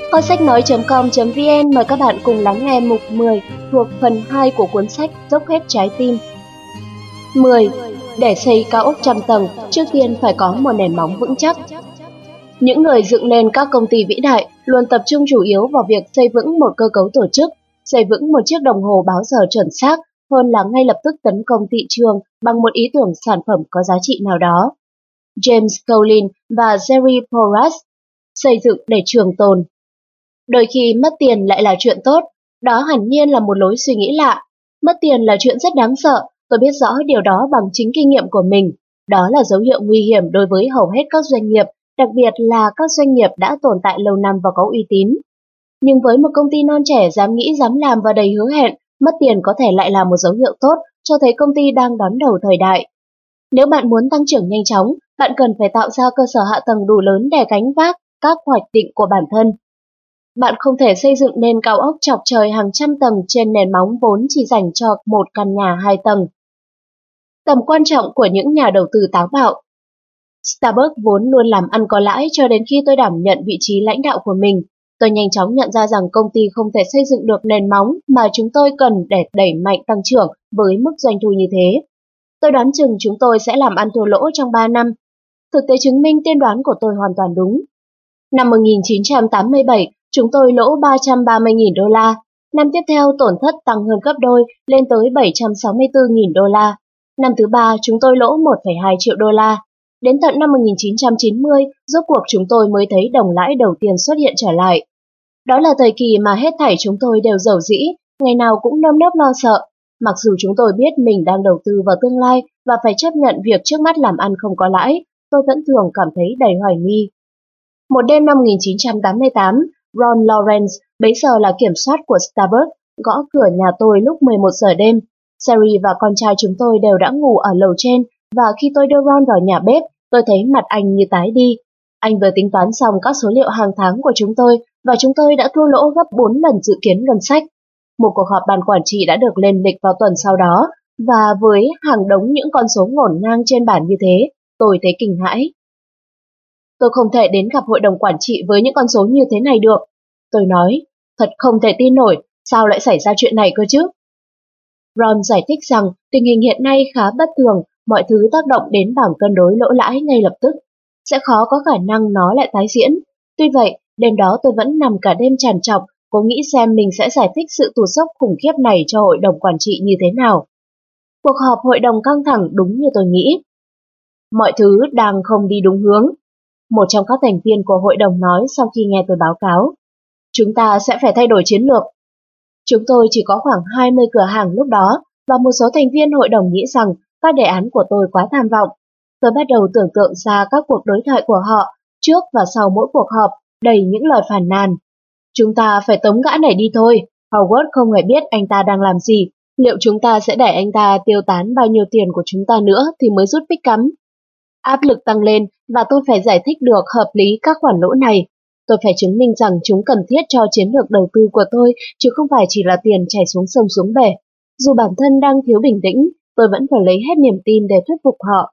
Kho sách nói.com.vn mời các bạn cùng lắng nghe mục 10 thuộc phần 2 của cuốn sách Dốc hết trái tim. 10. Để xây cao ốc trăm tầng, trước tiên phải có một nền móng vững chắc. Những người dựng nên các công ty vĩ đại luôn tập trung chủ yếu vào việc xây vững một cơ cấu tổ chức, xây vững một chiếc đồng hồ báo giờ chuẩn xác hơn là ngay lập tức tấn công thị trường bằng một ý tưởng sản phẩm có giá trị nào đó. James Collins và Jerry Porras, xây dựng để trường tồn. Đôi khi mất tiền lại là chuyện tốt, đó hẳn nhiên là một lối suy nghĩ lạ. Mất tiền là chuyện rất đáng sợ, tôi biết rõ điều đó bằng chính kinh nghiệm của mình. Đó là dấu hiệu nguy hiểm đối với hầu hết các doanh nghiệp, đặc biệt là các doanh nghiệp đã tồn tại lâu năm và có uy tín. Nhưng với một công ty non trẻ dám nghĩ dám làm và đầy hứa hẹn, mất tiền có thể lại là một dấu hiệu tốt cho thấy công ty đang đón đầu thời đại. Nếu bạn muốn tăng trưởng nhanh chóng, bạn cần phải tạo ra cơ sở hạ tầng đủ lớn để gánh vác các hoạch định của bản thân. Bạn không thể xây dựng nên cao ốc chọc trời hàng trăm tầng trên nền móng vốn chỉ dành cho một căn nhà 2 tầng. Tầm quan trọng của những nhà đầu tư táo bạo. Starbucks vốn luôn làm ăn có lãi cho đến khi tôi đảm nhận vị trí lãnh đạo của mình. Tôi nhanh chóng nhận ra rằng công ty không thể xây dựng được nền móng mà chúng tôi cần để đẩy mạnh tăng trưởng với mức doanh thu như thế. Tôi đoán chừng chúng tôi sẽ làm ăn thua lỗ trong 3 năm. Thực tế chứng minh tiên đoán của tôi hoàn toàn đúng. Năm 1987, chúng tôi lỗ 330.000 đô la. Năm tiếp theo tổn thất tăng hơn gấp đôi lên tới 764.000 đô la. Năm thứ ba chúng tôi lỗ 1,2 triệu đô la. Đến tận năm 1990, rốt cuộc chúng tôi mới thấy đồng lãi đầu tiên xuất hiện trở lại. Đó là thời kỳ mà hết thảy chúng tôi đều giàu dĩ, ngày nào cũng nơm nớp lo sợ. Mặc dù chúng tôi biết mình đang đầu tư vào tương lai và phải chấp nhận việc trước mắt làm ăn không có lãi, tôi vẫn thường cảm thấy đầy hoài nghi. Một đêm năm 1988, Ron Lawrence, bấy giờ là kiểm soát của Starbucks, gõ cửa nhà tôi lúc 11 giờ đêm. Sherry và con trai chúng tôi đều đã ngủ ở lầu trên, và khi tôi đưa Ron vào nhà bếp, tôi thấy mặt anh như tái đi. Anh vừa tính toán xong các số liệu hàng tháng của chúng tôi, và chúng tôi đã thua lỗ gấp 4 lần dự kiến ngân sách. Một cuộc họp ban quản trị đã được lên lịch vào tuần sau đó, và với hàng đống những con số ngổn ngang trên bàn như thế, tôi thấy kinh hãi. Tôi không thể đến gặp hội đồng quản trị với những con số như thế này được. Tôi nói, thật không thể tin nổi, sao lại xảy ra chuyện này cơ chứ? Ron giải thích rằng tình hình hiện nay khá bất thường, mọi thứ tác động đến bảng cân đối lỗ lãi ngay lập tức. Sẽ khó có khả năng nó lại tái diễn. Tuy vậy, đêm đó tôi vẫn nằm cả đêm trằn trọc, cố nghĩ xem mình sẽ giải thích sự tụt dốc khủng khiếp này cho hội đồng quản trị như thế nào. Cuộc họp hội đồng căng thẳng đúng như tôi nghĩ. Mọi thứ đang không đi đúng hướng. Một trong các thành viên của hội đồng nói sau khi nghe tôi báo cáo. Chúng ta sẽ phải thay đổi chiến lược. Chúng tôi chỉ có khoảng 20 cửa hàng lúc đó, và một số thành viên hội đồng nghĩ rằng các đề án của tôi quá tham vọng. Tôi bắt đầu tưởng tượng ra các cuộc đối thoại của họ, trước và sau mỗi cuộc họp, đầy những lời phàn nàn. Chúng ta phải tống gã này đi thôi, Howard không hề biết anh ta đang làm gì. Liệu chúng ta sẽ để anh ta tiêu tán bao nhiêu tiền của chúng ta nữa thì mới rút pick cắm? Áp lực tăng lên và tôi phải giải thích được hợp lý các khoản lỗ này. Tôi phải chứng minh rằng chúng cần thiết cho chiến lược đầu tư của tôi, chứ không phải chỉ là tiền chảy xuống sông xuống bể. Dù bản thân đang thiếu bình tĩnh, tôi vẫn phải lấy hết niềm tin để thuyết phục họ.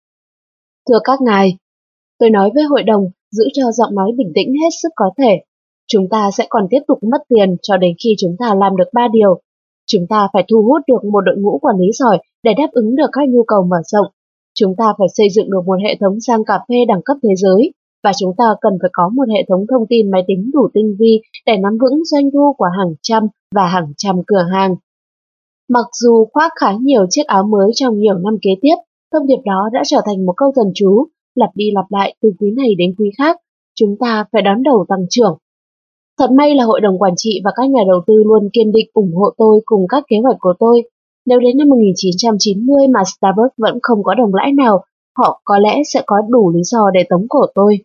Thưa các ngài, tôi nói với hội đồng, giữ cho giọng nói bình tĩnh hết sức có thể. Chúng ta sẽ còn tiếp tục mất tiền cho đến khi chúng ta làm được 3 điều. Chúng ta phải thu hút được một đội ngũ quản lý giỏi để đáp ứng được các nhu cầu mở rộng. Chúng ta phải xây dựng được một hệ thống sang cà phê đẳng cấp thế giới, và chúng ta cần phải có một hệ thống thông tin máy tính đủ tinh vi để nắm vững doanh thu của hàng trăm và hàng trăm cửa hàng. Mặc dù khoác khá nhiều chiếc áo mới trong nhiều năm kế tiếp, thông điệp đó đã trở thành một câu thần chú, lặp đi lặp lại từ quý này đến quý khác. Chúng ta phải đón đầu tăng trưởng. Thật may là hội đồng quản trị và các nhà đầu tư luôn kiên định ủng hộ tôi cùng các kế hoạch của tôi. Nếu đến năm 1990 mà Starbucks vẫn không có đồng lãi nào, họ có lẽ sẽ có đủ lý do để tống cổ tôi.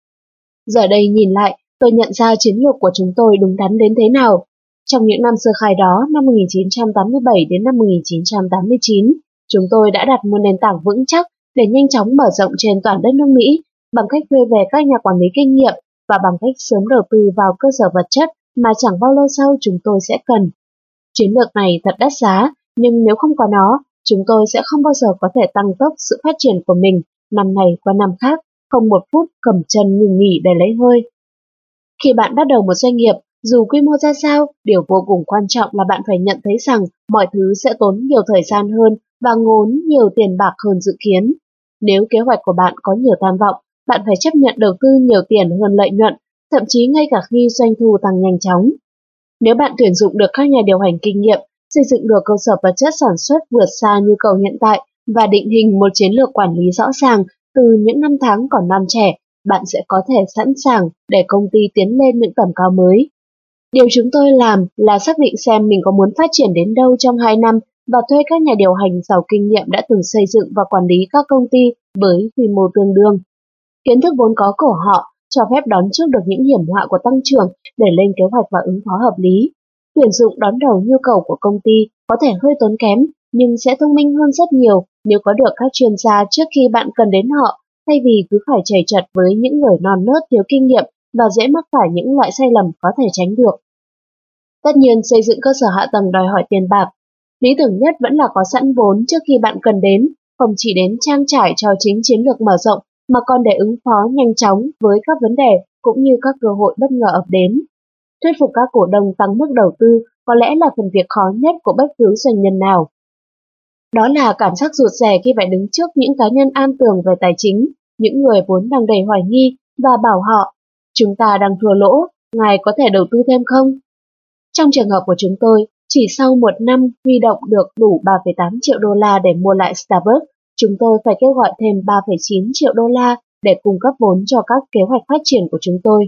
Giờ đây nhìn lại, tôi nhận ra chiến lược của chúng tôi đúng đắn đến thế nào. Trong những năm sơ khai đó, năm 1987 đến năm 1989, chúng tôi đã đặt một nền tảng vững chắc để nhanh chóng mở rộng trên toàn đất nước Mỹ bằng cách thuê về các nhà quản lý kinh nghiệm và bằng cách sớm đầu tư vào cơ sở vật chất mà chẳng bao lâu sau chúng tôi sẽ cần. Chiến lược này thật đắt giá, nhưng nếu không có nó, chúng tôi sẽ không bao giờ có thể tăng tốc sự phát triển của mình năm này qua năm khác, không một phút cầm chân ngừng nghỉ để lấy hơi. Khi bạn bắt đầu một doanh nghiệp, dù quy mô ra sao, điều vô cùng quan trọng là bạn phải nhận thấy rằng mọi thứ sẽ tốn nhiều thời gian hơn và ngốn nhiều tiền bạc hơn dự kiến. Nếu kế hoạch của bạn có nhiều tham vọng, bạn phải chấp nhận đầu tư nhiều tiền hơn lợi nhuận, thậm chí ngay cả khi doanh thu tăng nhanh chóng. Nếu bạn tuyển dụng được các nhà điều hành kinh nghiệm, xây dựng được cơ sở vật chất sản xuất vượt xa nhu cầu hiện tại và định hình một chiến lược quản lý rõ ràng từ những năm tháng còn non trẻ, bạn sẽ có thể sẵn sàng để công ty tiến lên những tầm cao mới. Điều chúng tôi làm là xác định xem mình có muốn phát triển đến đâu trong 2 năm và thuê các nhà điều hành giàu kinh nghiệm đã từng xây dựng và quản lý các công ty với quy mô tương đương. Kiến thức vốn có của họ cho phép đón trước được những hiểm họa của tăng trưởng để lên kế hoạch và ứng phó hợp lý. Tuyển dụng đón đầu nhu cầu của công ty có thể hơi tốn kém, nhưng sẽ thông minh hơn rất nhiều nếu có được các chuyên gia trước khi bạn cần đến họ, thay vì cứ phải chầy chật với những người non nớt thiếu kinh nghiệm và dễ mắc phải những loại sai lầm có thể tránh được. Tất nhiên, xây dựng cơ sở hạ tầng đòi hỏi tiền bạc. Lý tưởng nhất vẫn là có sẵn vốn trước khi bạn cần đến, không chỉ đến trang trải cho chính chiến lược mở rộng, mà còn để ứng phó nhanh chóng với các vấn đề cũng như các cơ hội bất ngờ ập đến. Thuyết phục các cổ đông tăng mức đầu tư có lẽ là phần việc khó nhất của bất cứ doanh nhân nào. Đó là cảm giác rụt rè khi phải đứng trước những cá nhân an tường về tài chính, những người vốn đang đầy hoài nghi và bảo họ, chúng ta đang thua lỗ, ngài có thể đầu tư thêm không? Trong trường hợp của chúng tôi, chỉ sau 1 năm huy động được đủ 3,8 triệu đô la để mua lại Starbucks, chúng tôi phải kêu gọi thêm 3,9 triệu đô la để cung cấp vốn cho các kế hoạch phát triển của chúng tôi.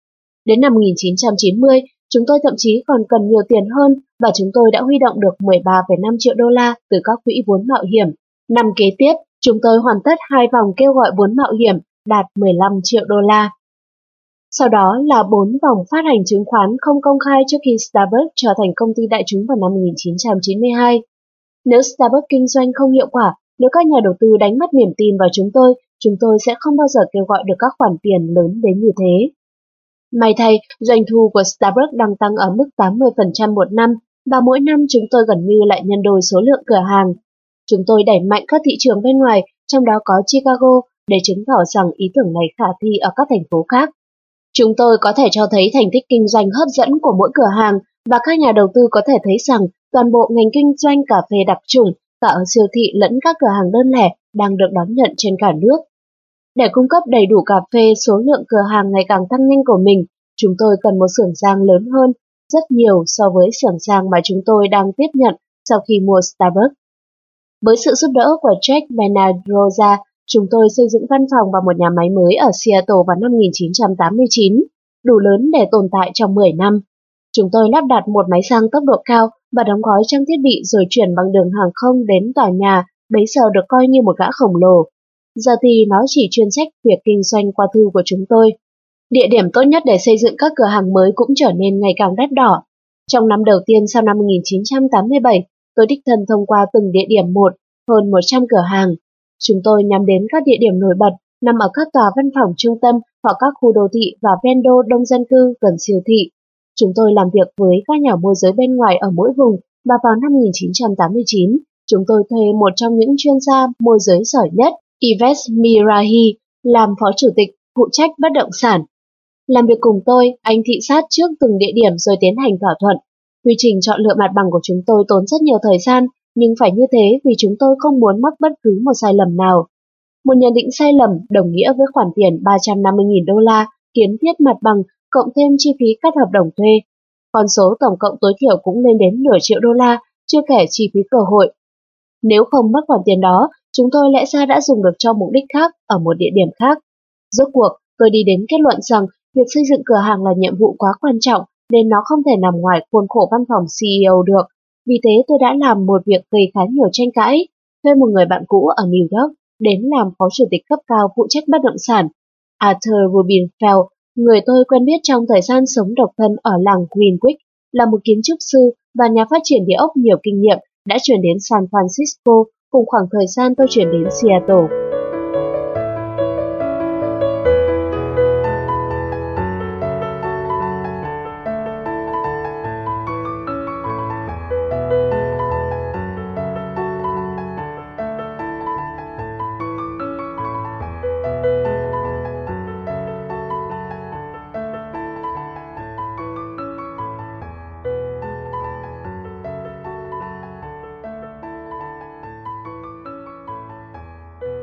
Đến năm 1990, chúng tôi thậm chí còn cần nhiều tiền hơn và chúng tôi đã huy động được 13,5 triệu đô la từ các quỹ vốn mạo hiểm. Năm kế tiếp, chúng tôi hoàn tất 2 vòng kêu gọi vốn mạo hiểm đạt 15 triệu đô la. Sau đó là 4 vòng phát hành chứng khoán không công khai trước khi Starbucks trở thành công ty đại chúng vào năm 1992. Nếu Starbucks kinh doanh không hiệu quả, nếu các nhà đầu tư đánh mất niềm tin vào chúng tôi sẽ không bao giờ kêu gọi được các khoản tiền lớn đến như thế. May thay, doanh thu của Starbucks đang tăng ở mức 80% một năm, và mỗi năm chúng tôi gần như lại nhân đôi số lượng cửa hàng. Chúng tôi đẩy mạnh các thị trường bên ngoài, trong đó có Chicago, để chứng tỏ rằng ý tưởng này khả thi ở các thành phố khác. Chúng tôi có thể cho thấy thành tích kinh doanh hấp dẫn của mỗi cửa hàng, và các nhà đầu tư có thể thấy rằng toàn bộ ngành kinh doanh cà phê đặc trùng, cả ở siêu thị lẫn các cửa hàng đơn lẻ, đang được đón nhận trên cả nước. Để cung cấp đầy đủ cà phê, số lượng cửa hàng ngày càng tăng nhanh của mình, chúng tôi cần một xưởng rang lớn hơn, rất nhiều so với xưởng rang mà chúng tôi đang tiếp nhận sau khi mua Starbucks. Với sự giúp đỡ của Jack Benadroza, chúng tôi xây dựng văn phòng và một nhà máy mới ở Seattle vào năm 1989, đủ lớn để tồn tại trong 10 năm. Chúng tôi lắp đặt một máy rang tốc độ cao và đóng gói trang thiết bị rồi chuyển bằng đường hàng không đến tòa nhà, bấy giờ được coi như một gã khổng lồ. Giờ thì nó chỉ chuyên trách việc kinh doanh qua thư của chúng tôi. Địa điểm tốt nhất để xây dựng các cửa hàng mới cũng trở nên ngày càng đắt đỏ. Trong năm đầu tiên sau năm 1987, tôi đích thân thông qua từng địa điểm hơn 100 cửa hàng. Chúng tôi nhắm đến các địa điểm nổi bật nằm ở các tòa văn phòng trung tâm hoặc các khu đô thị và ven đô đông dân cư gần siêu thị. Chúng tôi làm việc với các nhà môi giới bên ngoài ở mỗi vùng, và vào năm 1989, chúng tôi thuê một trong những chuyên gia môi giới giỏi nhất, Yves Mirahi, làm phó chủ tịch phụ trách bất động sản. Làm việc cùng tôi, anh thị sát trước từng địa điểm rồi tiến hành thỏa thuận. Quy trình chọn lựa mặt bằng của chúng tôi tốn rất nhiều thời gian, nhưng phải như thế vì chúng tôi không muốn mắc bất cứ một sai lầm nào. Một nhận định sai lầm đồng nghĩa với khoản tiền 350.000 đô la kiến thiết mặt bằng cộng thêm chi phí cắt hợp đồng thuê. Con số tổng cộng tối thiểu cũng lên đến nửa triệu đô la, chưa kể chi phí cơ hội. Nếu không mất khoản tiền đó, chúng tôi lẽ ra đã dùng được cho mục đích khác ở một địa điểm khác. Rốt cuộc, tôi đi đến kết luận rằng việc xây dựng cửa hàng là nhiệm vụ quá quan trọng nên nó không thể nằm ngoài khuôn khổ văn phòng CEO được. Vì thế tôi đã làm một việc gây khá nhiều tranh cãi, thuê một người bạn cũ ở New York đến làm phó chủ tịch cấp cao phụ trách bất động sản. Arthur Rubinfeld, người tôi quen biết trong thời gian sống độc thân ở làng Greenwich, là một kiến trúc sư và nhà phát triển địa ốc nhiều kinh nghiệm, đã chuyển đến San Francisco cùng khoảng thời gian tôi chuyển đến Seattle.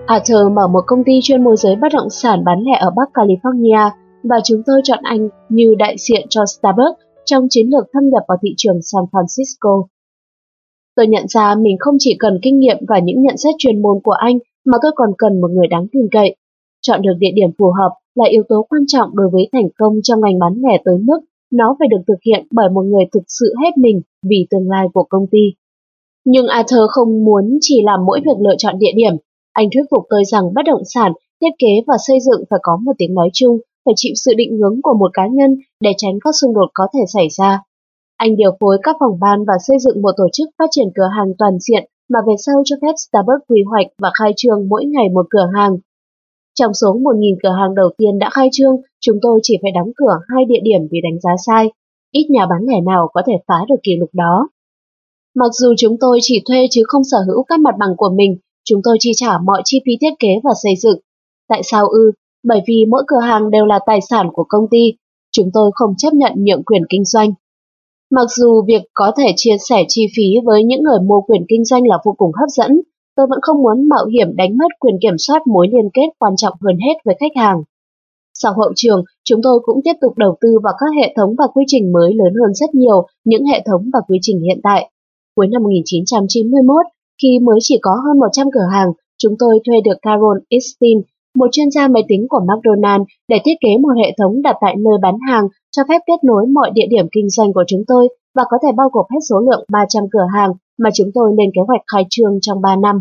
Arthur mở một công ty chuyên môi giới bất động sản bán lẻ ở Bắc California và chúng tôi chọn anh như đại diện cho Starbucks trong chiến lược thâm nhập vào thị trường San Francisco. Tôi nhận ra mình không chỉ cần kinh nghiệm và những nhận xét chuyên môn của anh mà tôi còn cần một người đáng tin cậy. Chọn được địa điểm phù hợp là yếu tố quan trọng đối với thành công trong ngành bán lẻ tới mức nó phải được thực hiện bởi một người thực sự hết mình vì tương lai của công ty. Nhưng Arthur không muốn chỉ làm mỗi việc lựa chọn địa điểm. Anh thuyết phục tôi rằng bất động sản, thiết kế và xây dựng phải có một tiếng nói chung, phải chịu sự định hướng của một cá nhân để tránh các xung đột có thể xảy ra. Anh điều phối các phòng ban và xây dựng một tổ chức phát triển cửa hàng toàn diện mà về sau cho phép Starbucks quy hoạch và khai trương mỗi ngày một cửa hàng. Trong số 1.000 cửa hàng đầu tiên đã khai trương, chúng tôi chỉ phải đóng cửa 2 địa điểm vì đánh giá sai. Ít nhà bán lẻ nào có thể phá được kỷ lục đó. Mặc dù chúng tôi chỉ thuê chứ không sở hữu các mặt bằng của mình, chúng tôi chi trả mọi chi phí thiết kế và xây dựng. Tại sao ư? Bởi vì mỗi cửa hàng đều là tài sản của công ty. Chúng tôi không chấp nhận nhượng quyền kinh doanh. Mặc dù việc có thể chia sẻ chi phí với những người mua quyền kinh doanh là vô cùng hấp dẫn, tôi vẫn không muốn mạo hiểm đánh mất quyền kiểm soát mối liên kết quan trọng hơn hết với khách hàng. Sau hậu trường, chúng tôi cũng tiếp tục đầu tư vào các hệ thống và quy trình mới lớn hơn rất nhiều những hệ thống và quy trình hiện tại. Cuối năm 1991, khi mới chỉ có hơn 100 cửa hàng, chúng tôi thuê được Carol Eastin, một chuyên gia máy tính của McDonald's, để thiết kế một hệ thống đặt tại nơi bán hàng, cho phép kết nối mọi địa điểm kinh doanh của chúng tôi và có thể bao gồm hết số lượng 300 cửa hàng mà chúng tôi lên kế hoạch khai trương trong 3 năm.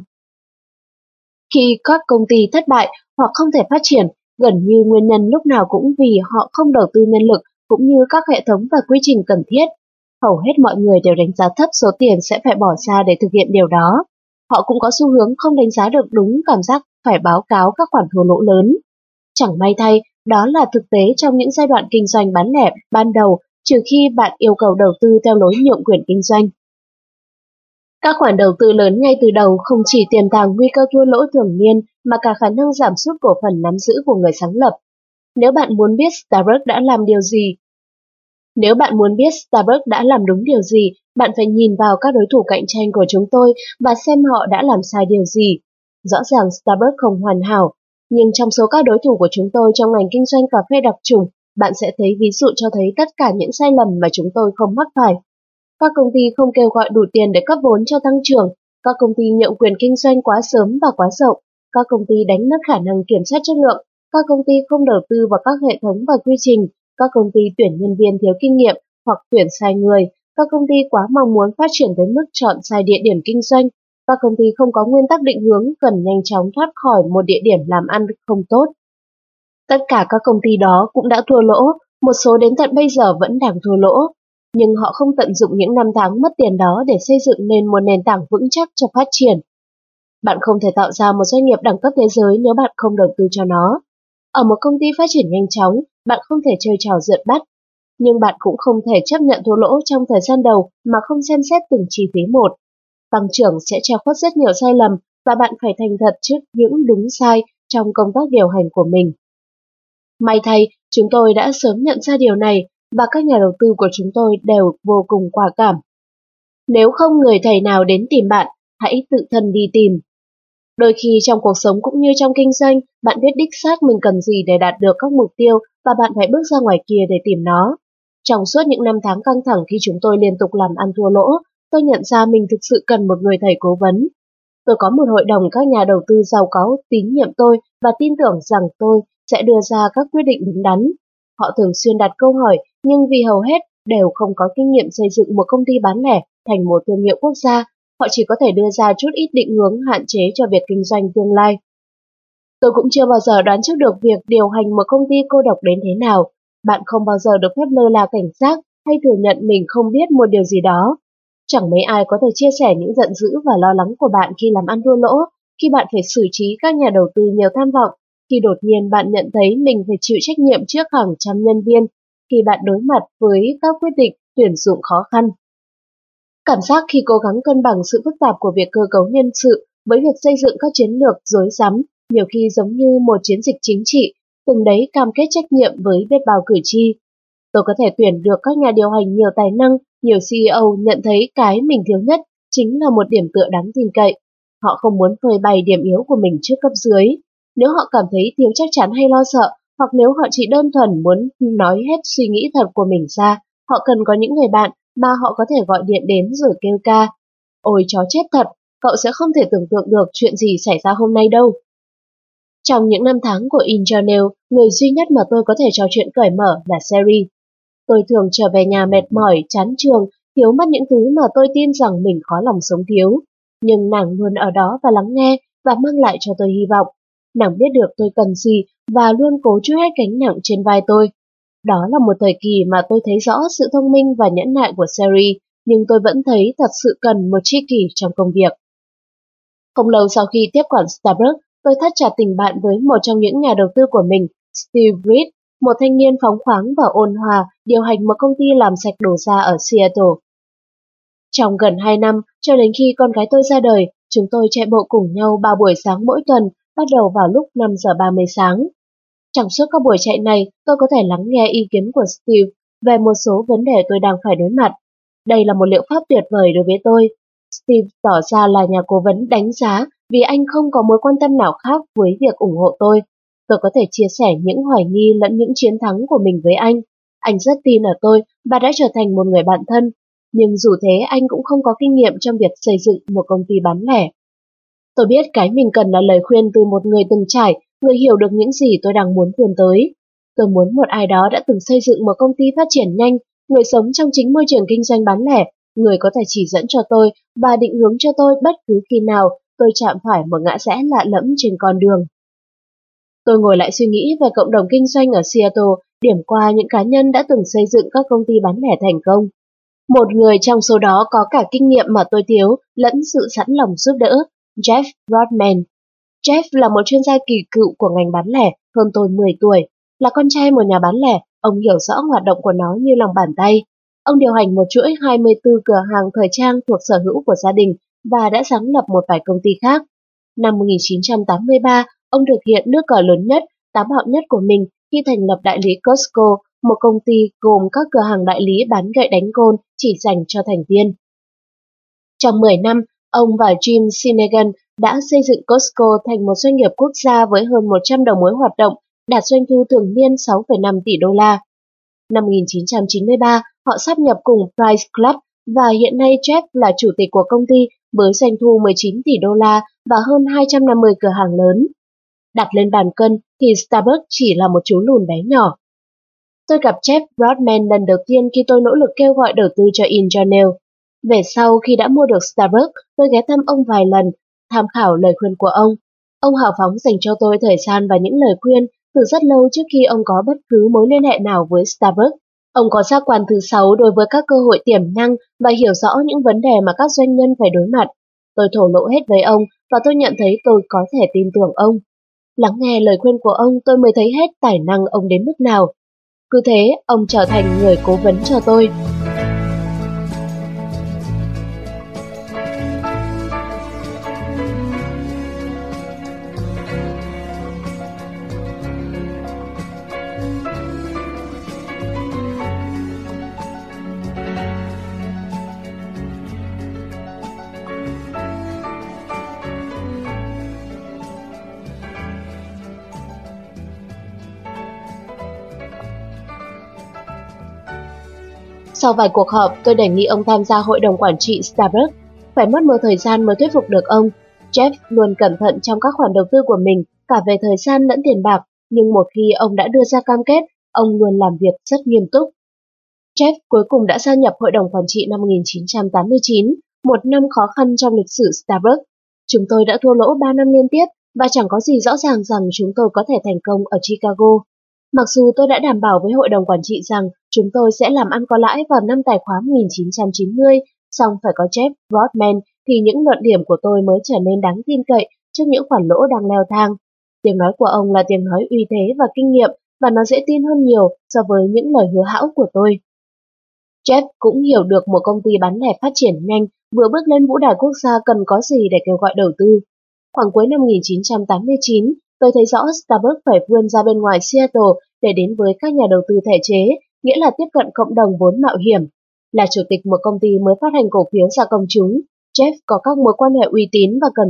Khi các công ty thất bại hoặc không thể phát triển, gần như nguyên nhân lúc nào cũng vì họ không đầu tư nhân lực cũng như các hệ thống và quy trình cần thiết. Hầu hết mọi người đều đánh giá thấp số tiền sẽ phải bỏ ra để thực hiện điều đó. Họ cũng có xu hướng không đánh giá được đúng cảm giác phải báo cáo các khoản thua lỗ lớn. Chẳng may thay, đó là thực tế trong những giai đoạn kinh doanh bán lẻ ban đầu, trừ khi bạn yêu cầu đầu tư theo lối nhượng quyền kinh doanh. Các khoản đầu tư lớn ngay từ đầu không chỉ tiềm tàng nguy cơ thua lỗ thường niên mà cả khả năng giảm sút cổ phần nắm giữ của người sáng lập. Nếu bạn muốn biết Starbucks đã làm đúng điều gì, bạn phải nhìn vào các đối thủ cạnh tranh của chúng tôi và xem họ đã làm sai điều gì. Rõ ràng Starbucks không hoàn hảo, nhưng trong số các đối thủ của chúng tôi trong ngành kinh doanh cà phê đặc trùng, bạn sẽ thấy ví dụ cho thấy tất cả những sai lầm mà chúng tôi không mắc phải. Các công ty không kêu gọi đủ tiền để cấp vốn cho tăng trưởng, các công ty nhượng quyền kinh doanh quá sớm và quá rộng, các công ty đánh mất khả năng kiểm soát chất lượng, các công ty không đầu tư vào các hệ thống và quy trình, các công ty tuyển nhân viên thiếu kinh nghiệm hoặc tuyển sai người, các công ty quá mong muốn phát triển tới mức chọn sai địa điểm kinh doanh, các công ty không có nguyên tắc định hướng cần nhanh chóng thoát khỏi một địa điểm làm ăn không tốt. Tất cả các công ty đó cũng đã thua lỗ, một số đến tận bây giờ vẫn đang thua lỗ, nhưng họ không tận dụng những năm tháng mất tiền đó để xây dựng nên một nền tảng vững chắc cho phát triển. Bạn không thể tạo ra một doanh nghiệp đẳng cấp thế giới nếu bạn không đầu tư cho nó. Ở một công ty phát triển nhanh chóng, bạn không thể chơi trò rượt bắt, nhưng bạn cũng không thể chấp nhận thua lỗ trong thời gian đầu mà không xem xét từng chi phí một. Tăng trưởng sẽ che khuất rất nhiều sai lầm và bạn phải thành thật trước những đúng sai trong công tác điều hành của mình. May thay, chúng tôi đã sớm nhận ra điều này và các nhà đầu tư của chúng tôi đều vô cùng quả cảm. Nếu không người thầy nào đến tìm bạn, hãy tự thân đi tìm. Đôi khi trong cuộc sống cũng như trong kinh doanh, bạn biết đích xác mình cần gì để đạt được các mục tiêu và bạn phải bước ra ngoài kia để tìm nó. Trong suốt những năm tháng căng thẳng khi chúng tôi liên tục làm ăn thua lỗ, tôi nhận ra mình thực sự cần một người thầy cố vấn. Tôi có một hội đồng các nhà đầu tư giàu có tín nhiệm tôi và tin tưởng rằng tôi sẽ đưa ra các quyết định đúng đắn. Họ thường xuyên đặt câu hỏi, nhưng vì hầu hết đều không có kinh nghiệm xây dựng một công ty bán lẻ thành một thương hiệu quốc gia, họ chỉ có thể đưa ra chút ít định hướng hạn chế cho việc kinh doanh tương lai. Tôi cũng chưa bao giờ đoán trước được việc điều hành một công ty cô độc đến thế nào. Bạn không bao giờ được phép lơ là cảnh giác hay thừa nhận mình không biết một điều gì đó. Chẳng mấy ai có thể chia sẻ những giận dữ và lo lắng của bạn khi làm ăn thua lỗ, khi bạn phải xử trí các nhà đầu tư nhiều tham vọng, khi đột nhiên bạn nhận thấy mình phải chịu trách nhiệm trước hàng trăm nhân viên, khi bạn đối mặt với các quyết định tuyển dụng khó khăn. Cảm giác khi cố gắng cân bằng sự phức tạp của việc cơ cấu nhân sự với việc xây dựng các chiến lược rối rắm, nhiều khi giống như một chiến dịch chính trị, từng đấy cam kết trách nhiệm với biết bao cử tri. Tôi có thể tuyển được các nhà điều hành nhiều tài năng, nhiều CEO nhận thấy cái mình thiếu nhất chính là một điểm tựa đáng tin cậy. họ không muốn phơi bày điểm yếu của mình trước cấp dưới. Nếu họ cảm thấy thiếu chắc chắn hay lo sợ, hoặc nếu họ chỉ đơn thuần muốn nói hết suy nghĩ thật của mình ra, họ cần có những người bạn mà họ có thể gọi điện đến rồi kêu ca. Ôi chó chết thật, cậu sẽ không thể tưởng tượng được chuyện gì xảy ra hôm nay đâu. Trong những năm tháng của InJournal, người duy nhất mà tôi có thể trò chuyện cởi mở là Sherry. Tôi thường trở về nhà mệt mỏi, chán trường, thiếu mất những thứ mà tôi tin rằng mình khó lòng sống thiếu. Nhưng nàng luôn ở đó và lắng nghe và mang lại cho tôi hy vọng. Nàng biết được tôi cần gì và luôn cố trút hết gánh nặng trên vai tôi. Đó là một thời kỳ mà tôi thấy rõ sự thông minh và nhẫn nại của Sherry, nhưng tôi vẫn thấy thật sự cần một tri kỷ trong công việc. Không lâu sau khi tiếp quản Starbucks, tôi thắt chặt tình bạn với một trong những nhà đầu tư của mình, Steve Reed, một thanh niên phóng khoáng và ôn hòa điều hành một công ty làm sạch đồ da ở Seattle. Trong gần 2 năm, cho đến khi con gái tôi ra đời, chúng tôi chạy bộ cùng nhau 3 buổi sáng mỗi tuần, bắt đầu vào lúc 5 giờ 30 sáng. Trong suốt các buổi chạy này, tôi có thể lắng nghe ý kiến của Steve về một số vấn đề tôi đang phải đối mặt. Đây là một liệu pháp tuyệt vời đối với tôi. Steve tỏ ra là nhà cố vấn đánh giá vì anh không có mối quan tâm nào khác với việc ủng hộ tôi. Tôi có thể chia sẻ những hoài nghi lẫn những chiến thắng của mình với anh. Anh rất tin ở tôi và đã trở thành một người bạn thân. Nhưng dù thế anh cũng không có kinh nghiệm trong việc xây dựng một công ty bán lẻ. Tôi biết cái mình cần là lời khuyên từ một người từng trải, người hiểu được những gì tôi đang muốn vươn tới. Tôi muốn một ai đó đã từng xây dựng một công ty phát triển nhanh, người sống trong chính môi trường kinh doanh bán lẻ, người có thể chỉ dẫn cho tôi và định hướng cho tôi bất cứ khi nào tôi chạm phải một ngã rẽ lạ lẫm trên con đường. Tôi ngồi lại suy nghĩ về cộng đồng kinh doanh ở Seattle, điểm qua những cá nhân đã từng xây dựng các công ty bán lẻ thành công. Một người trong số đó có cả kinh nghiệm mà tôi thiếu, lẫn sự sẵn lòng giúp đỡ, Jeff Rodman. Jeff là một chuyên gia kỳ cựu của ngành bán lẻ, hơn tôi 10 tuổi. Là con trai một nhà bán lẻ, ông hiểu rõ hoạt động của nó như lòng bàn tay. Ông điều hành một chuỗi 24 cửa hàng thời trang thuộc sở hữu của gia đình và đã sáng lập một vài công ty khác. Năm 1983, ông thực hiện nước cờ lớn nhất, táo bạo nhất của mình khi thành lập đại lý Costco, một công ty gồm các cửa hàng đại lý bán gậy đánh gôn chỉ dành cho thành viên. Trong 10 năm, ông và Jim Sinegan đã xây dựng Costco thành một doanh nghiệp quốc gia với hơn 100 đầu mối hoạt động, đạt doanh thu thường niên 6,5 tỷ đô la. Năm 1993, họ sáp nhập cùng Price Club và hiện nay Jeff là chủ tịch của công ty với doanh thu 19 tỷ đô la và hơn 250 cửa hàng lớn. Đặt lên bàn cân thì Starbucks chỉ là một chú lùn bé nhỏ. Tôi gặp Jeff Rodman lần đầu tiên khi tôi nỗ lực kêu gọi đầu tư cho InJournal. Về sau khi đã mua được Starbucks, tôi ghé thăm ông vài lần, tham khảo lời khuyên của ông. Ông hào phóng dành cho tôi thời gian và những lời khuyên từ rất lâu trước khi ông có bất cứ mối liên hệ nào với Starbucks. Ông có giác quan thứ 6 đối với các cơ hội tiềm năng và hiểu rõ những vấn đề mà các doanh nhân phải đối mặt. Tôi thổ lộ hết với ông và tôi nhận thấy tôi có thể tin tưởng ông. Lắng nghe lời khuyên của ông tôi mới thấy hết tài năng ông đến mức nào. Cứ thế, ông trở thành người cố vấn cho tôi. Sau vài cuộc họp, tôi đề nghị ông tham gia hội đồng quản trị Starbucks. Phải mất một thời gian mới thuyết phục được ông. Jeff luôn cẩn thận trong các khoản đầu tư của mình, cả về thời gian lẫn tiền bạc, nhưng một khi ông đã đưa ra cam kết, ông luôn làm việc rất nghiêm túc. Jeff cuối cùng đã gia nhập hội đồng quản trị năm 1989, một năm khó khăn trong lịch sử Starbucks. Chúng tôi đã thua lỗ 3 năm liên tiếp và chẳng có gì rõ ràng rằng chúng tôi có thể thành công ở Chicago. Mặc dù tôi đã đảm bảo với hội đồng quản trị rằng chúng tôi sẽ làm ăn có lãi vào năm tài khoá 1990, song phải có Jeff Rodman thì những luận điểm của tôi mới trở nên đáng tin cậy trước những khoản lỗ đang leo thang. Tiếng nói của ông là tiếng nói uy thế và kinh nghiệm và nó dễ tin hơn nhiều so với những lời hứa hão của tôi. Jeff cũng hiểu được một công ty bán lẻ phát triển nhanh vừa bước lên vũ đài quốc gia cần có gì để kêu gọi đầu tư. Khoảng cuối năm 1989, tôi thấy rõ Starbucks phải vươn ra bên ngoài Seattle để đến với các nhà đầu tư thể chế, nghĩa là tiếp cận cộng đồng vốn mạo hiểm. Là chủ tịch một công ty mới phát hành cổ phiếu ra công chúng, Jeff có các mối quan hệ uy tín và cần thiết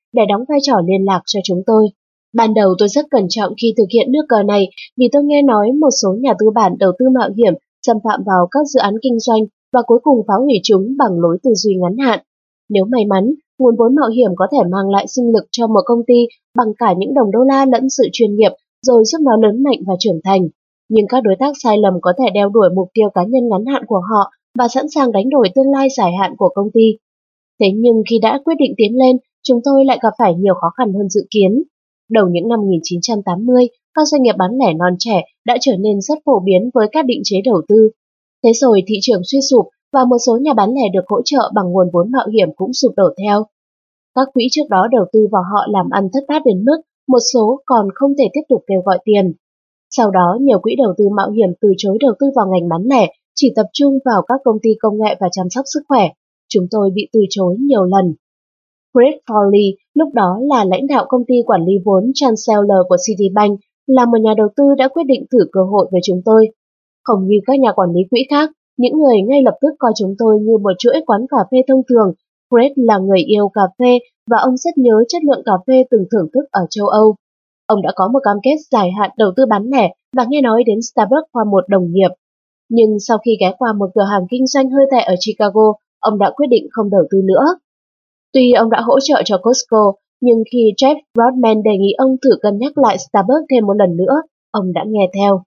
để đóng vai trò liên lạc cho chúng tôi. Ban đầu tôi rất cẩn trọng khi thực hiện nước cờ này vì tôi nghe nói một số nhà tư bản đầu tư mạo hiểm xâm phạm vào các dự án kinh doanh và cuối cùng phá hủy chúng bằng lối tư duy ngắn hạn. Nếu may mắn, nguồn vốn mạo hiểm có thể mang lại sinh lực cho một công ty bằng cả những đồng đô la lẫn sự chuyên nghiệp rồi giúp nó lớn mạnh và trưởng thành. Nhưng các đối tác sai lầm có thể đeo đuổi mục tiêu cá nhân ngắn hạn của họ và sẵn sàng đánh đổi tương lai dài hạn của công ty. Thế nhưng khi đã quyết định tiến lên, chúng tôi lại gặp phải nhiều khó khăn hơn dự kiến. Đầu những năm 1980, các doanh nghiệp bán lẻ non trẻ đã trở nên rất phổ biến với các định chế đầu tư. Thế rồi thị trường suy sụp và một số nhà bán lẻ được hỗ trợ bằng nguồn vốn mạo hiểm cũng sụp đổ theo. Các quỹ trước đó đầu tư vào họ làm ăn thất bát đến mức một số còn không thể tiếp tục kêu gọi tiền. Sau đó, nhiều quỹ đầu tư mạo hiểm từ chối đầu tư vào ngành bán lẻ, chỉ tập trung vào các công ty công nghệ và chăm sóc sức khỏe. Chúng tôi bị từ chối nhiều lần. Craig Foley, lúc đó là lãnh đạo công ty quản lý vốn Chancellor của Citibank, là một nhà đầu tư đã quyết định thử cơ hội với chúng tôi. Không như các nhà quản lý quỹ khác, những người ngay lập tức coi chúng tôi như một chuỗi quán cà phê thông thường. Craig là người yêu cà phê và ông rất nhớ chất lượng cà phê từng thưởng thức ở châu Âu. Ông đã có một cam kết dài hạn đầu tư bán lẻ và nghe nói đến Starbucks qua một đồng nghiệp. Nhưng sau khi ghé qua một cửa hàng kinh doanh hơi tệ ở Chicago, ông đã quyết định không đầu tư nữa. Tuy ông đã hỗ trợ cho Costco, nhưng khi Jeff Broadman đề nghị ông thử cân nhắc lại Starbucks thêm một lần nữa, ông đã nghe theo.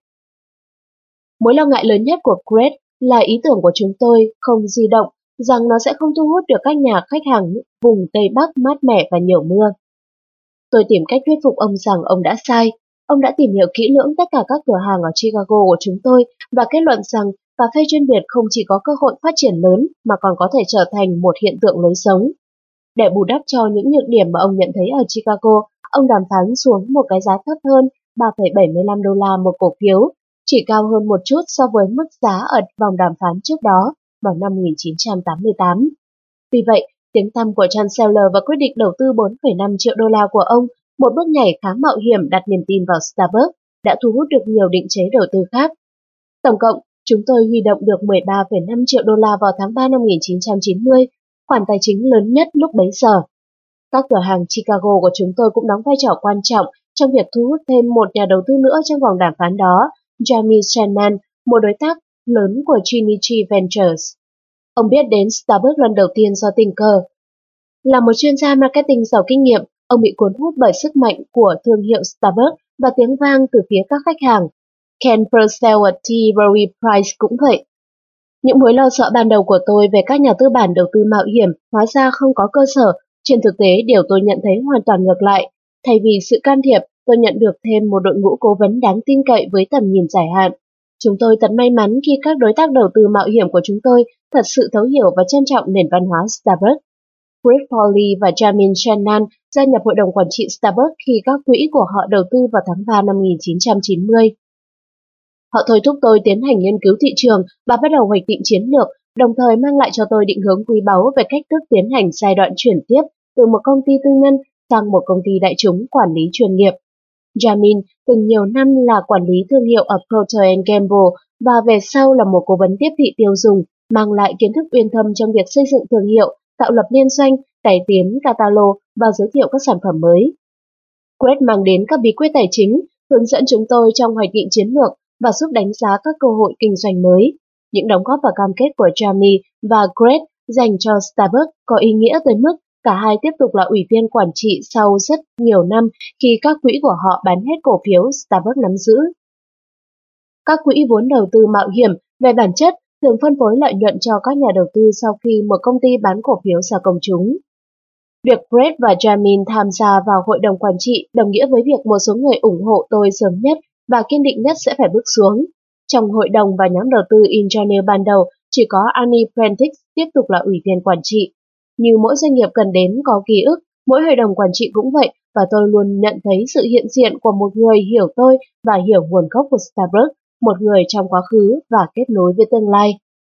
Mối lo ngại lớn nhất của Craig là ý tưởng của chúng tôi không di động, rằng nó sẽ không thu hút được các nhà khách hàng vùng Tây Bắc mát mẻ và nhiều mưa. Tôi tìm cách thuyết phục ông rằng ông đã sai. Ông đã tìm hiểu kỹ lưỡng tất cả các cửa hàng ở Chicago của chúng tôi và kết luận rằng cà phê chuyên biệt không chỉ có cơ hội phát triển lớn mà còn có thể trở thành một hiện tượng lối sống. Để bù đắp cho những nhược điểm mà ông nhận thấy ở Chicago, ông đàm phán xuống một cái giá thấp hơn 3,75 đô la một cổ phiếu, chỉ cao hơn một chút so với mức giá ở vòng đàm phán trước đó vào năm 1988. Tuy vậy, tiếng tăm của Chancellor và quyết định đầu tư 4,5 triệu đô la của ông, một bước nhảy khá mạo hiểm đặt niềm tin vào Starbucks, đã thu hút được nhiều định chế đầu tư khác. Tổng cộng, chúng tôi huy động được 13,5 triệu đô la vào tháng 3 năm 1990, khoản tài chính lớn nhất lúc bấy giờ. Các cửa hàng Chicago của chúng tôi cũng đóng vai trò quan trọng trong việc thu hút thêm một nhà đầu tư nữa trong vòng đàm phán đó, Jamie Shannon, một đối tác lớn của Trinity Ventures. Ông biết đến Starbucks lần đầu tiên do tình cờ. Là một chuyên gia marketing giàu kinh nghiệm, ông bị cuốn hút bởi sức mạnh của thương hiệu Starbucks và tiếng vang từ phía các khách hàng. Ken Purcell và T. Rory Price cũng vậy. Những mối lo sợ ban đầu của tôi về các nhà tư bản đầu tư mạo hiểm hóa ra không có cơ sở. Trên thực tế, điều tôi nhận thấy hoàn toàn ngược lại. Thay vì sự can thiệp, tôi nhận được thêm một đội ngũ cố vấn đáng tin cậy với tầm nhìn dài hạn. Chúng tôi thật may mắn khi các đối tác đầu tư mạo hiểm của chúng tôi thật sự thấu hiểu và trân trọng nền văn hóa Starbucks. Craig Foley và Jamie Shannon gia nhập hội đồng quản trị Starbucks khi các quỹ của họ đầu tư vào tháng 3 năm 1990. Họ thôi thúc tôi tiến hành nghiên cứu thị trường và bắt đầu hoạch định chiến lược, đồng thời mang lại cho tôi định hướng quý báu về cách thức tiến hành giai đoạn chuyển tiếp từ một công ty tư nhân sang một công ty đại chúng quản lý chuyên nghiệp. Jamin từng nhiều năm là quản lý thương hiệu ở Procter & Gamble và về sau là một cố vấn tiếp thị tiêu dùng, mang lại kiến thức uyên thâm trong việc xây dựng thương hiệu, tạo lập liên doanh, cải tiến catalog và giới thiệu các sản phẩm mới. Craig mang đến các bí quyết tài chính, hướng dẫn chúng tôi trong hoạch định chiến lược và giúp đánh giá các cơ hội kinh doanh mới. Những đóng góp và cam kết của Jamie và Craig dành cho Starbucks có ý nghĩa tới mức cả hai tiếp tục là ủy viên quản trị sau rất nhiều năm khi các quỹ của họ bán hết cổ phiếu Starbucks nắm giữ. Các quỹ vốn đầu tư mạo hiểm về bản chất thường phân phối lợi nhuận cho các nhà đầu tư sau khi một công ty bán cổ phiếu ra công chúng. Việc Craig và Jamin tham gia vào hội đồng quản trị đồng nghĩa với việc một số người ủng hộ tôi sớm nhất và kiên định nhất sẽ phải bước xuống. Trong hội đồng và nhóm đầu tư Ingenue ban đầu, chỉ có Annie Prentice tiếp tục là ủy viên quản trị. Như mỗi doanh nghiệp cần đến có ký ức, mỗi hội đồng quản trị cũng vậy và tôi luôn nhận thấy sự hiện diện của một người hiểu tôi và hiểu nguồn gốc của Starbucks, một người trong quá khứ và kết nối với tương lai.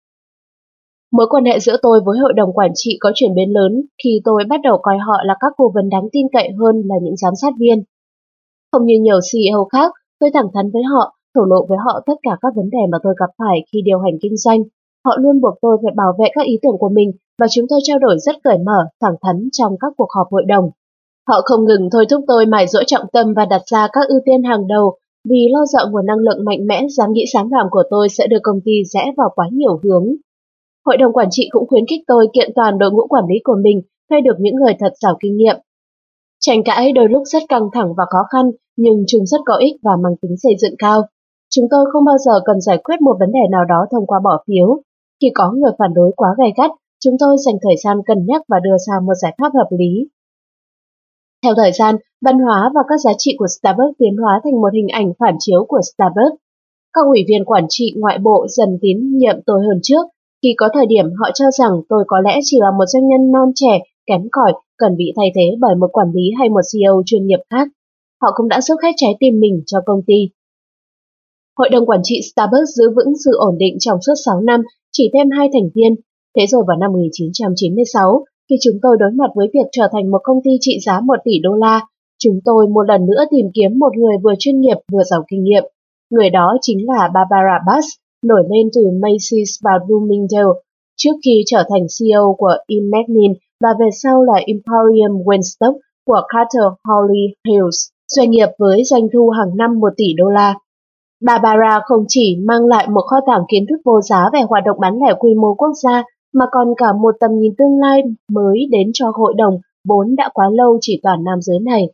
Mối quan hệ giữa tôi với hội đồng quản trị có chuyển biến lớn khi tôi bắt đầu coi họ là các cố vấn đáng tin cậy hơn là những giám sát viên. Không như nhiều CEO khác, tôi thẳng thắn với họ, thổ lộ với họ tất cả các vấn đề mà tôi gặp phải khi điều hành kinh doanh. Họ luôn buộc tôi phải bảo vệ các ý tưởng của mình và chúng tôi trao đổi rất cởi mở, thẳng thắn trong các cuộc họp hội đồng. Họ không ngừng thôi thúc tôi mài dũa trọng tâm và đặt ra các ưu tiên hàng đầu, vì lo sợ nguồn năng lượng mạnh mẽ, dám nghĩ dám làm của tôi sẽ đưa công ty rẽ vào quá nhiều hướng. Hội đồng quản trị cũng khuyến khích tôi kiện toàn đội ngũ quản lý của mình, thuê được những người thật giàu kinh nghiệm. Tranh cãi đôi lúc rất căng thẳng và khó khăn, nhưng chúng rất có ích và mang tính xây dựng cao. Chúng tôi không bao giờ cần giải quyết một vấn đề nào đó thông qua bỏ phiếu. Khi có người phản đối quá gay gắt, chúng tôi dành thời gian cân nhắc và đưa ra một giải pháp hợp lý. Theo thời gian, văn hóa và các giá trị của Starbucks tiến hóa thành một hình ảnh phản chiếu của Starbucks. Các ủy viên quản trị ngoại bộ dần tín nhiệm tôi hơn trước, khi có thời điểm họ cho rằng tôi có lẽ chỉ là một doanh nhân non trẻ, kém cỏi, cần bị thay thế bởi một quản lý hay một CEO chuyên nghiệp khác. Họ cũng đã dốc hết trái tim mình cho công ty. Hội đồng quản trị Starbucks giữ vững sự ổn định trong suốt 6 năm, chỉ thêm 2 thành viên. Thế rồi vào năm 1996, khi chúng tôi đối mặt với việc trở thành một công ty trị giá 1 tỷ đô la, chúng tôi một lần nữa tìm kiếm một người vừa chuyên nghiệp vừa giàu kinh nghiệm. Người đó chính là Barbara Buss, nổi lên từ Macy's và Bloomingdale, trước khi trở thành CEO của Immagine và về sau là Emporium Weinstock của Carter Hawley Hills, doanh nghiệp với doanh thu hàng năm 1 tỷ đô la. Barbara không chỉ mang lại một kho tàng kiến thức vô giá về hoạt động bán lẻ quy mô quốc gia, mà còn cả một tầm nhìn tương lai mới đến cho hội đồng vốn đã quá lâu chỉ toàn nam giới này.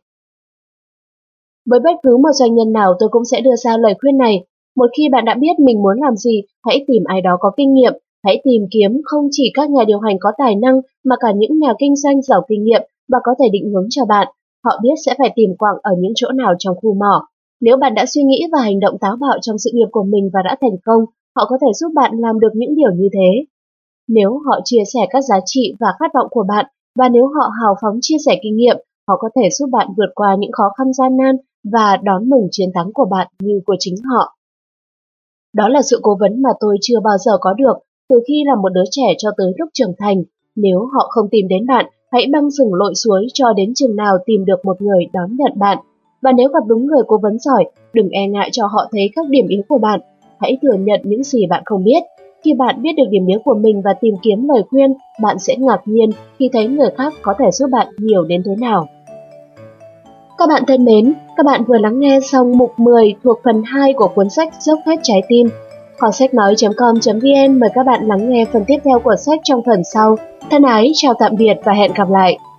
Với bất cứ một doanh nhân nào tôi cũng sẽ đưa ra lời khuyên này. Một khi bạn đã biết mình muốn làm gì, hãy tìm ai đó có kinh nghiệm. Hãy tìm kiếm không chỉ các nhà điều hành có tài năng mà cả những nhà kinh doanh giàu kinh nghiệm và có thể định hướng cho bạn. Họ biết sẽ phải tìm quặng ở những chỗ nào trong khu mỏ. Nếu bạn đã suy nghĩ và hành động táo bạo trong sự nghiệp của mình và đã thành công, họ có thể giúp bạn làm được những điều như thế. Nếu họ chia sẻ các giá trị và khát vọng của bạn, và nếu họ hào phóng chia sẻ kinh nghiệm, họ có thể giúp bạn vượt qua những khó khăn gian nan và đón mừng chiến thắng của bạn như của chính họ. Đó là sự cố vấn mà tôi chưa bao giờ có được từ khi là một đứa trẻ cho tới lúc trưởng thành. Nếu họ không tìm đến bạn, hãy băng rừng lội suối cho đến chừng nào tìm được một người đón nhận bạn. Và nếu gặp đúng người cố vấn giỏi, đừng e ngại cho họ thấy các điểm yếu của bạn. Hãy thừa nhận những gì bạn không biết. Khi bạn biết được điểm yếu của mình và tìm kiếm lời khuyên, bạn sẽ ngạc nhiên khi thấy người khác có thể giúp bạn nhiều đến thế nào. Các bạn thân mến, các bạn vừa lắng nghe xong mục 10 thuộc phần 2 của cuốn sách Dốc Hết Trái Tim. Kho sách nói.com.vn mời các bạn lắng nghe phần tiếp theo của sách trong phần sau. Thân ái, chào tạm biệt và hẹn gặp lại!